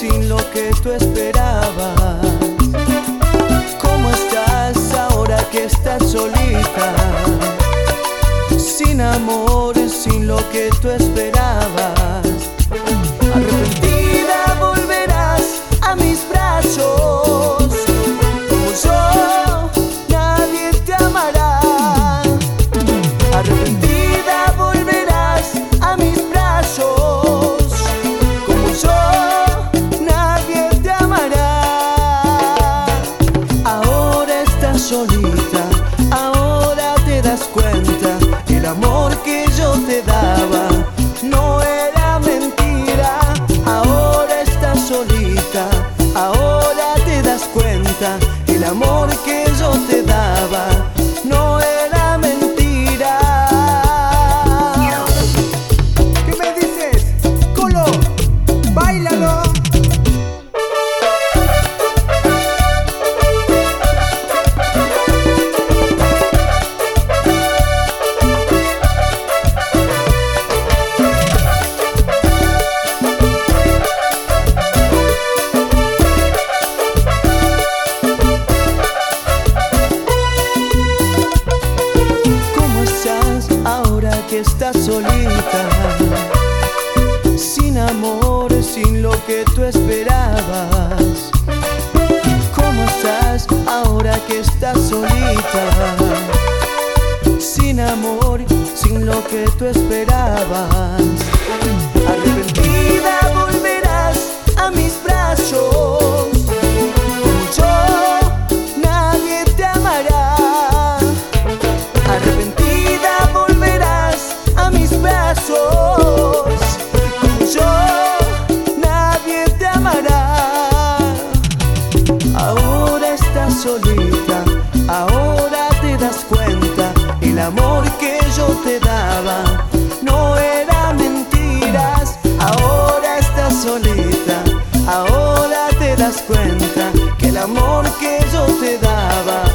sin lo que tú esperabas. ¿Cómo estás ahora que estás solita? Sin amor, sin lo que tú esperabas. Arrepentida volverás a mis brazos. Como yo, nadie te amará. Arrepentida volverás a mis brazos. Como yo, nadie te amará. Ahora estás solita, ahora te das cuenta. El amor que yo te daba no era mentira. Ahora estás solita, ahora te das cuenta. El amor que yo te daba no era mentira. ¿Qué me dices? Colo, báilalo. Que estás solita, sin amor, sin lo que tú esperabas. ¿Cómo estás ahora que estás solita? Sin amor, sin lo que tú esperabas. Arrepentida volverás a mis brazos. Como yo, nadie te amará. Arrepentida volverás a mis brazos. Como yo, nadie te amará. Ahora estás solita, ahora te das cuenta. El amor que yo te daba no era mentiras. Ahora estás solita, ahora te das cuenta que el amor que yo te daba